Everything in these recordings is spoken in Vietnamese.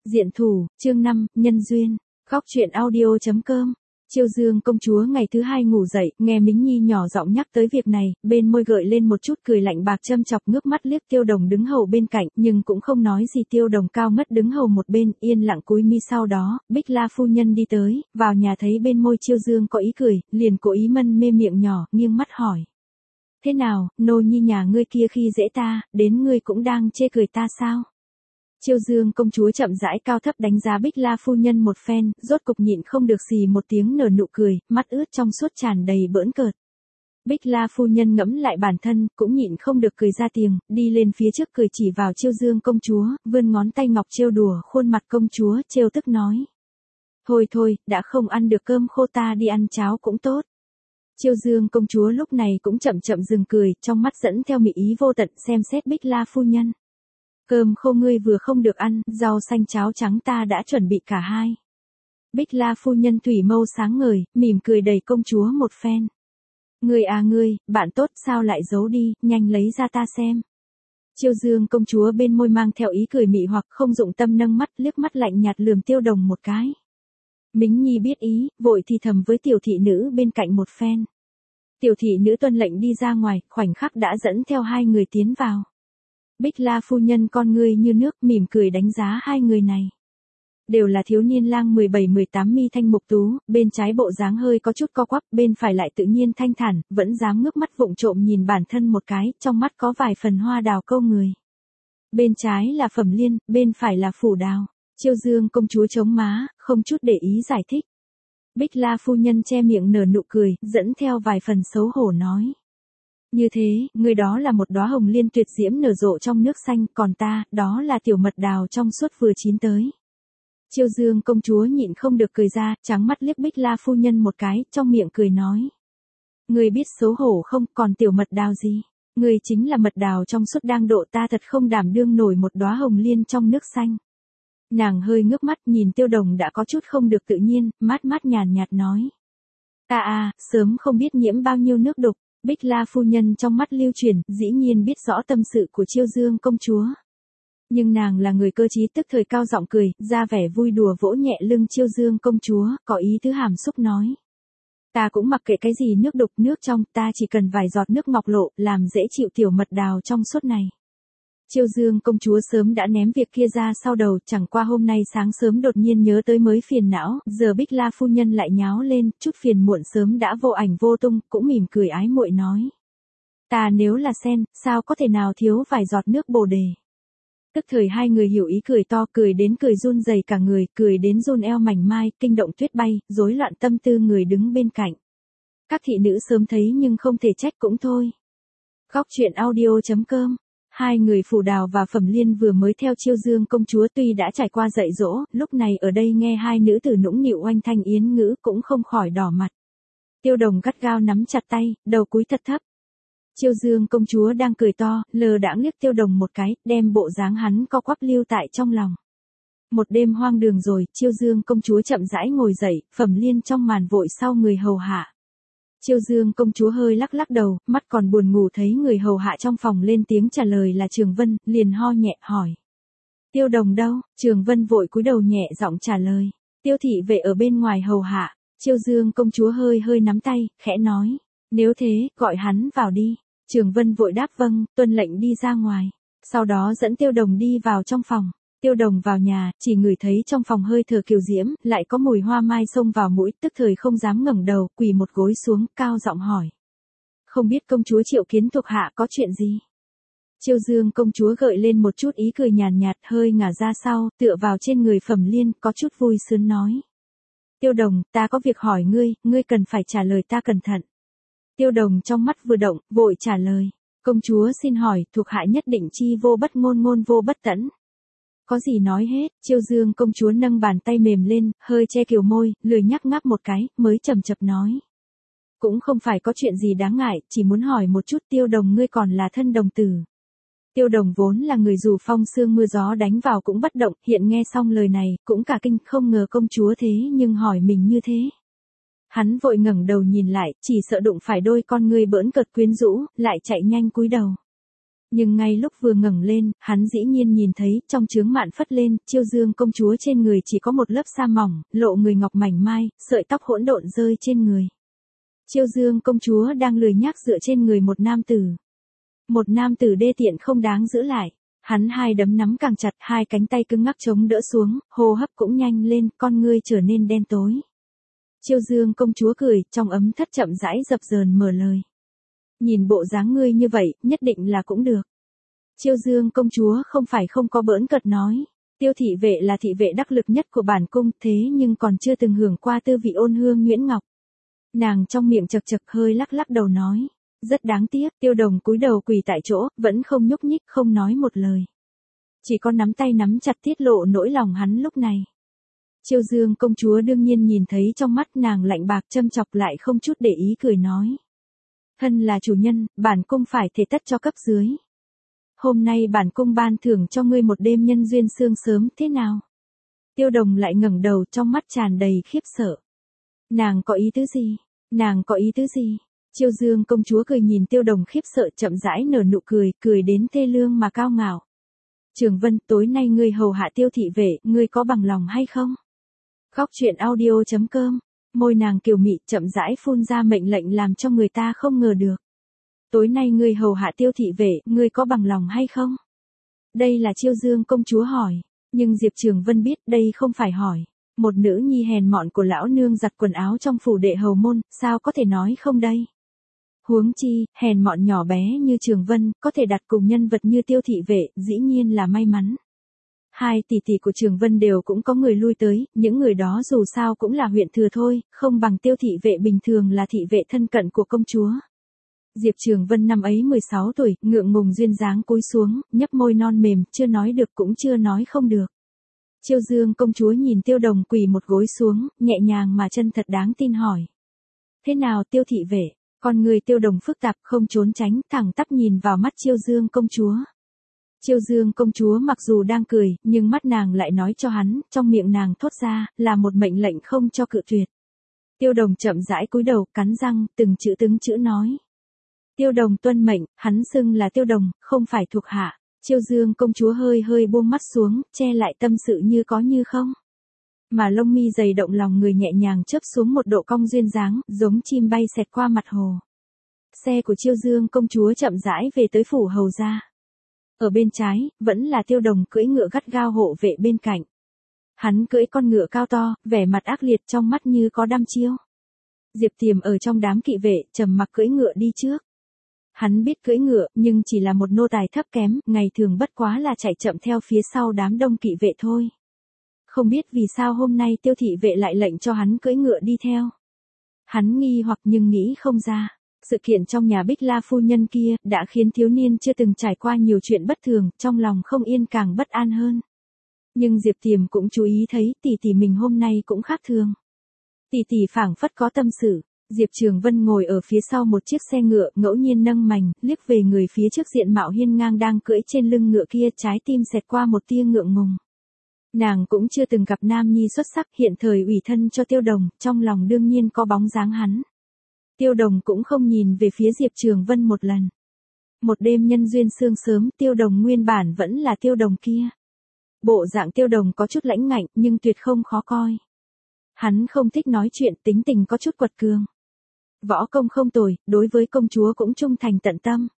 Diện thủ, chương 5, nhân duyên. Góc truyện audio.com. Chiêu Dương công chúa ngày thứ hai ngủ dậy, nghe Mính Nhi nhỏ giọng nhắc tới việc này, bên môi gợi lên một chút cười lạnh bạc châm chọc, ngước mắt liếc Tiêu Đồng đứng hầu bên cạnh, nhưng cũng không nói gì. Tiêu Đồng cao ngất đứng hầu một bên, yên lặng cúi mi. Sau đó, Bích La phu nhân đi tới, vào nhà thấy bên môi Chiêu Dương có ý cười, liền cố ý mân mê miệng nhỏ, nghiêng mắt hỏi: "Thế nào, nô nhi nhà ngươi kia khi dễ ta, đến ngươi cũng đang chê cười ta sao?" Chiêu Dương công chúa chậm rãi cao thấp đánh giá Bích La phu nhân một phen, rốt cục nhịn không được xì một tiếng nở nụ cười, mắt ướt trong suốt tràn đầy bỡn cợt. Bích La phu nhân ngẫm lại bản thân, cũng nhịn không được cười ra tiếng, đi lên phía trước cười chỉ vào Chiêu Dương công chúa, vươn ngón tay ngọc trêu đùa khuôn mặt công chúa, trêu tức nói: "Thôi thôi, đã không ăn được cơm khô ta đi ăn cháo cũng tốt." Chiêu Dương công chúa lúc này cũng chậm chậm dừng cười, trong mắt dẫn theo mị ý vô tận xem xét Bích La phu nhân. "Cơm khô ngươi vừa không được ăn, rau xanh cháo trắng ta đã chuẩn bị cả hai." Bích La phu nhân thủy mâu sáng ngời, mỉm cười đầy công chúa một phen. "Ngươi à ngươi, bạn tốt sao lại giấu đi, nhanh lấy ra ta xem." Chiêu Dương công chúa bên môi mang theo ý cười mị hoặc không dụng tâm nâng mắt, liếc mắt lạnh nhạt lườm Tiêu Đồng một cái. Mính Nhi biết ý, vội thì thầm với tiểu thị nữ bên cạnh một phen. Tiểu thị nữ tuân lệnh đi ra ngoài, khoảnh khắc đã dẫn theo hai người tiến vào. Bích La phu nhân con ngươi như nước, mỉm cười đánh giá hai người này. Đều là thiếu niên lang 17-18, mi thanh mục tú, bên trái bộ dáng hơi có chút co quắp, bên phải lại tự nhiên thanh thản, vẫn dám ngước mắt vụng trộm nhìn bản thân một cái, trong mắt có vài phần hoa đào câu người. Bên trái là Phẩm Liên, bên phải là Phủ Đào. Chiêu Dương công chúa chống má, không chút để ý giải thích. Bích La phu nhân che miệng nở nụ cười, dẫn theo vài phần xấu hổ nói: "Như thế, người đó là một đóa hồng liên tuyệt diễm nở rộ trong nước xanh, còn ta, đó là tiểu mật đào trong suốt vừa chín tới." Chiêu Dương công chúa nhịn không được cười ra, trắng mắt liếc Bích La phu nhân một cái, trong miệng cười nói: "Ngươi biết xấu hổ không, còn tiểu mật đào gì? Ngươi chính là mật đào trong suốt đang độ, ta thật không đảm đương nổi một đóa hồng liên trong nước xanh." Nàng hơi ngước mắt nhìn Tiêu Đồng đã có chút không được tự nhiên, mát nhàn nhạt nói: "Ta à, sớm không biết nhiễm bao nhiêu nước đục." Bích La phu nhân trong mắt lưu chuyển, dĩ nhiên biết rõ tâm sự của Chiêu Dương công chúa. Nhưng nàng là người cơ trí, tức thời cao giọng cười, ra vẻ vui đùa vỗ nhẹ lưng Chiêu Dương công chúa, có ý tứ hàm xúc nói: "Ta cũng mặc kệ cái gì nước đục nước trong, ta chỉ cần vài giọt nước ngọc lộ, làm dễ chịu tiểu mật đào trong suốt này." Chiêu Dương công chúa sớm đã ném việc kia ra sau đầu, chẳng qua hôm nay sáng sớm đột nhiên nhớ tới mới phiền não, giờ Bích La phu nhân lại nháo lên, chút phiền muộn sớm đã vô ảnh vô tung, cũng mỉm cười ái muội nói: "Ta nếu là sen, sao có thể nào thiếu vài giọt nước bồ đề." Tức thời hai người hiểu ý cười to, cười đến cười run rẩy cả người, cười đến run eo mảnh mai, kinh động tuyết bay, rối loạn tâm tư người đứng bên cạnh. Các thị nữ sớm thấy nhưng không thể trách cũng thôi. Góc truyện audio.com. Hai người Phủ Đào và Phẩm Liên vừa mới theo Chiêu Dương công chúa, tuy đã trải qua dạy dỗ, lúc này ở đây nghe hai nữ tử nũng nịu oanh thanh yến ngữ cũng không khỏi đỏ mặt. Tiêu Đồng gắt gao nắm chặt tay, đầu cúi thật thấp. Chiêu Dương công chúa đang cười to, lờ đãng liếc Tiêu Đồng một cái, đem bộ dáng hắn co quắp lưu tại trong lòng. Một đêm hoang đường rồi, Chiêu Dương công chúa chậm rãi ngồi dậy, Phẩm Liên trong màn vội sau người hầu hạ. Chiêu Dương công chúa hơi lắc lắc đầu, mắt còn buồn ngủ thấy người hầu hạ trong phòng lên tiếng trả lời là Trường Vân, liền ho nhẹ hỏi: "Tiêu Đồng đâu?" Trường Vân vội cúi đầu nhẹ giọng trả lời: "Tiêu thị vệ ở bên ngoài hầu hạ." Chiêu Dương công chúa hơi nắm tay, khẽ nói: "Nếu thế, gọi hắn vào đi." Trường Vân vội đáp vâng, tuân lệnh đi ra ngoài. Sau đó dẫn Tiêu Đồng đi vào trong phòng. Tiêu Đồng vào nhà, chỉ ngửi thấy trong phòng hơi thở kiều diễm, lại có mùi hoa mai xông vào mũi, tức thời không dám ngẩng đầu, quỳ một gối xuống, cao giọng hỏi: "Không biết công chúa triệu kiến thuộc hạ có chuyện gì?" Chiêu Dương công chúa gợi lên một chút ý cười nhàn nhạt, hơi ngả ra sau, tựa vào trên người Phẩm Liên, có chút vui sướng nói: "Tiêu Đồng, ta có việc hỏi ngươi, ngươi cần phải trả lời ta cẩn thận." Tiêu Đồng trong mắt vừa động, vội trả lời: "Công chúa xin hỏi, thuộc hạ nhất định chi vô bất ngôn, ngôn vô bất tẫn." "Có gì nói hết." Chiêu Dương công chúa nâng bàn tay mềm lên, hơi che kiều môi, lười nhắc ngáp một cái, mới chậm chậm nói: "Cũng không phải có chuyện gì đáng ngại, chỉ muốn hỏi một chút, Tiêu Đồng ngươi còn là thân đồng tử." Tiêu Đồng vốn là người dù phong sương mưa gió đánh vào cũng bất động, hiện nghe xong lời này, cũng cả kinh, không ngờ công chúa thế nhưng hỏi mình như thế. Hắn vội ngẩng đầu nhìn lại, chỉ sợ đụng phải đôi con ngươi bỡn cợt quyến rũ, lại chạy nhanh cúi đầu. Nhưng ngay lúc vừa ngẩng lên, hắn dĩ nhiên nhìn thấy, trong chướng mạn phất lên, Chiêu Dương công chúa trên người chỉ có một lớp sa mỏng, lộ người ngọc mảnh mai, sợi tóc hỗn độn rơi trên người. Chiêu Dương công chúa đang lười nhác dựa trên người một nam tử. Một nam tử đê tiện không đáng giữ lại. Hắn hai đấm nắm càng chặt, hai cánh tay cứng ngắc chống đỡ xuống, hô hấp cũng nhanh lên, con ngươi trở nên đen tối. Chiêu Dương công chúa cười, trong ấm thất chậm rãi dập dờn mở lời. Nhìn bộ dáng ngươi như vậy, nhất định là cũng được. Chiêu Dương công chúa không phải không có bỡn cợt nói. Tiêu thị vệ là thị vệ đắc lực nhất của bản cung, thế nhưng còn chưa từng hưởng qua tư vị ôn hương nhuyễn ngọc. Nàng trong miệng chật chật hơi lắc lắc đầu nói. Rất đáng tiếc, Tiêu Đồng cúi đầu quỳ tại chỗ, vẫn không nhúc nhích, không nói một lời. Chỉ có nắm tay nắm chặt tiết lộ nỗi lòng hắn lúc này. Chiêu Dương công chúa đương nhiên nhìn thấy trong mắt nàng lạnh bạc châm chọc lại không chút để ý cười nói. Thân là chủ nhân, bản cung phải thể tất cho cấp dưới. Hôm nay bản cung ban thưởng cho ngươi một đêm nhân duyên sương sớm, thế nào? Tiêu Đồng lại ngẩng đầu, trong mắt tràn đầy khiếp sợ. Nàng có ý tứ gì? Nàng có ý tứ gì? Chiêu Dương công chúa cười nhìn Tiêu Đồng khiếp sợ, chậm rãi nở nụ cười, cười đến thê lương mà cao ngạo. Trường Vân, tối nay ngươi hầu hạ Tiêu thị vệ, ngươi có bằng lòng hay không? Khóc chuyện audio.com. Môi nàng kiều mị chậm rãi phun ra mệnh lệnh làm cho người ta không ngờ được. Tối nay ngươi hầu hạ Tiêu thị vệ, ngươi có bằng lòng hay không? Đây là Chiêu Dương công chúa hỏi, nhưng Diệp Trường Vân biết đây không phải hỏi. Một nữ nhi hèn mọn của lão nương giặt quần áo trong phủ đệ hầu môn, sao có thể nói không đây? Huống chi, hèn mọn nhỏ bé như Trường Vân, có thể đặt cùng nhân vật như Tiêu thị vệ, dĩ nhiên là may mắn. Hai tỷ tỷ của Trường Vân đều cũng có người lui tới, những người đó dù sao cũng là huyện thừa thôi, không bằng Tiêu thị vệ bình thường là thị vệ thân cận của công chúa. Diệp Trường Vân năm ấy 16 tuổi, ngượng ngùng duyên dáng cúi xuống, nhấp môi non mềm, chưa nói được cũng chưa nói không được. Chiêu Dương công chúa nhìn Tiêu Đồng quỳ một gối xuống, nhẹ nhàng mà chân thật đáng tin hỏi. Thế nào Tiêu thị vệ? Con người Tiêu Đồng phức tạp không trốn tránh, thẳng tắp nhìn vào mắt Chiêu Dương công chúa. Chiêu Dương công chúa mặc dù đang cười, nhưng mắt nàng lại nói cho hắn, trong miệng nàng thốt ra, là một mệnh lệnh không cho cự tuyệt. Tiêu Đồng chậm rãi cúi đầu, cắn răng, từng chữ nói. Tiêu Đồng tuân mệnh, hắn xưng là Tiêu Đồng, không phải thuộc hạ. Chiêu Dương công chúa hơi buông mắt xuống, che lại tâm sự như có như không. Mà lông mi dày động lòng người nhẹ nhàng chớp xuống một độ cong duyên dáng, giống chim bay xẹt qua mặt hồ. Xe của Chiêu Dương công chúa chậm rãi về tới phủ hầu gia. Ở bên trái, vẫn là Tiêu Đồng cưỡi ngựa gắt gao hộ vệ bên cạnh. Hắn cưỡi con ngựa cao to, vẻ mặt ác liệt trong mắt như có đăm chiêu. Diệp Tiềm ở trong đám kỵ vệ, trầm mặc cưỡi ngựa đi trước. Hắn biết cưỡi ngựa, nhưng chỉ là một nô tài thấp kém, ngày thường bất quá là chạy chậm theo phía sau đám đông kỵ vệ thôi. Không biết vì sao hôm nay Tiêu thị vệ lại lệnh cho hắn cưỡi ngựa đi theo. Hắn nghi hoặc nhưng nghĩ không ra. Sự kiện trong nhà Bích La phu nhân kia, đã khiến thiếu niên chưa từng trải qua nhiều chuyện bất thường, trong lòng không yên càng bất an hơn. Nhưng Diệp Tiềm cũng chú ý thấy, tỷ tỷ mình hôm nay cũng khác thường. Tỷ tỷ phảng phất có tâm sự. Diệp Trường Vân ngồi ở phía sau một chiếc xe ngựa, ngẫu nhiên nâng mành, liếc về người phía trước diện mạo hiên ngang đang cưỡi trên lưng ngựa kia, trái tim xẹt qua một tia ngượng ngùng. Nàng cũng chưa từng gặp nam nhi xuất sắc, hiện thời ủy thân cho Tiêu Đồng, trong lòng đương nhiên có bóng dáng hắn. Tiêu Đồng cũng không nhìn về phía Diệp Trường Vân một lần. Một đêm nhân duyên sương sớm, Tiêu Đồng nguyên bản vẫn là Tiêu Đồng kia. Bộ dạng Tiêu Đồng có chút lãnh ngạnh, nhưng tuyệt không khó coi. Hắn không thích nói chuyện, tính tình có chút quật cường. Võ công không tồi, đối với công chúa cũng trung thành tận tâm.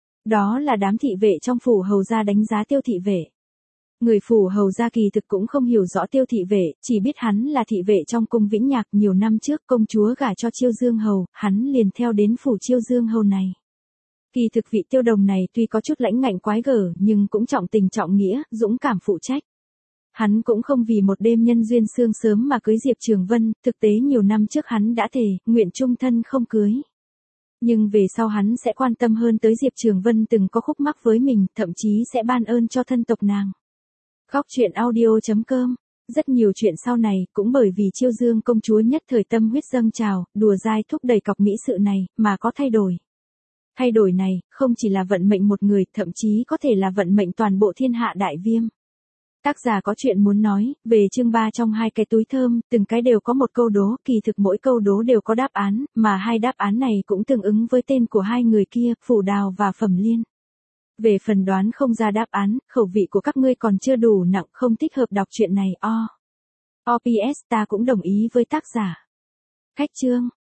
Đó là đám thị vệ trong phủ hầu gia đánh giá Tiêu thị vệ. Người phủ hầu gia kỳ thực cũng không hiểu rõ Tiêu thị vệ, chỉ biết hắn là thị vệ trong cung Vĩnh Nhạc. Nhiều năm trước công chúa gả cho Chiêu Dương hầu, hắn liền theo đến phủ Chiêu Dương hầu này. Kỳ thực vị Tiêu Đồng này tuy có chút lãnh ngạnh quái gở, nhưng cũng trọng tình trọng nghĩa, dũng cảm phụ trách. Hắn cũng không vì một đêm nhân duyên sương sớm mà cưới Diệp Trường Vân, thực tế nhiều năm trước hắn đã thề, nguyện chung thân không cưới. Nhưng về sau hắn sẽ quan tâm hơn tới Diệp Trường Vân từng có khúc mắc với mình, thậm chí sẽ ban ơn cho thân tộc nàng. Khóc chuyện audio.com. Rất nhiều chuyện sau này, cũng bởi vì Chiêu Dương công chúa nhất thời tâm huyết dâng trào, đùa dai thúc đẩy cọc mỹ sự này, mà có thay đổi. Thay đổi này, không chỉ là vận mệnh một người, thậm chí có thể là vận mệnh toàn bộ thiên hạ đại viêm. Tác giả có chuyện muốn nói, về chương 3 trong hai cái túi thơm, từng cái đều có một câu đố, kỳ thực mỗi câu đố đều có đáp án, mà hai đáp án này cũng tương ứng với tên của hai người kia, Phủ Đào và Phẩm Liên. Về phần đoán không ra đáp án, khẩu vị của các ngươi còn chưa đủ nặng, không thích hợp đọc chuyện này. OPS ta cũng đồng ý với tác giả. Khách chương.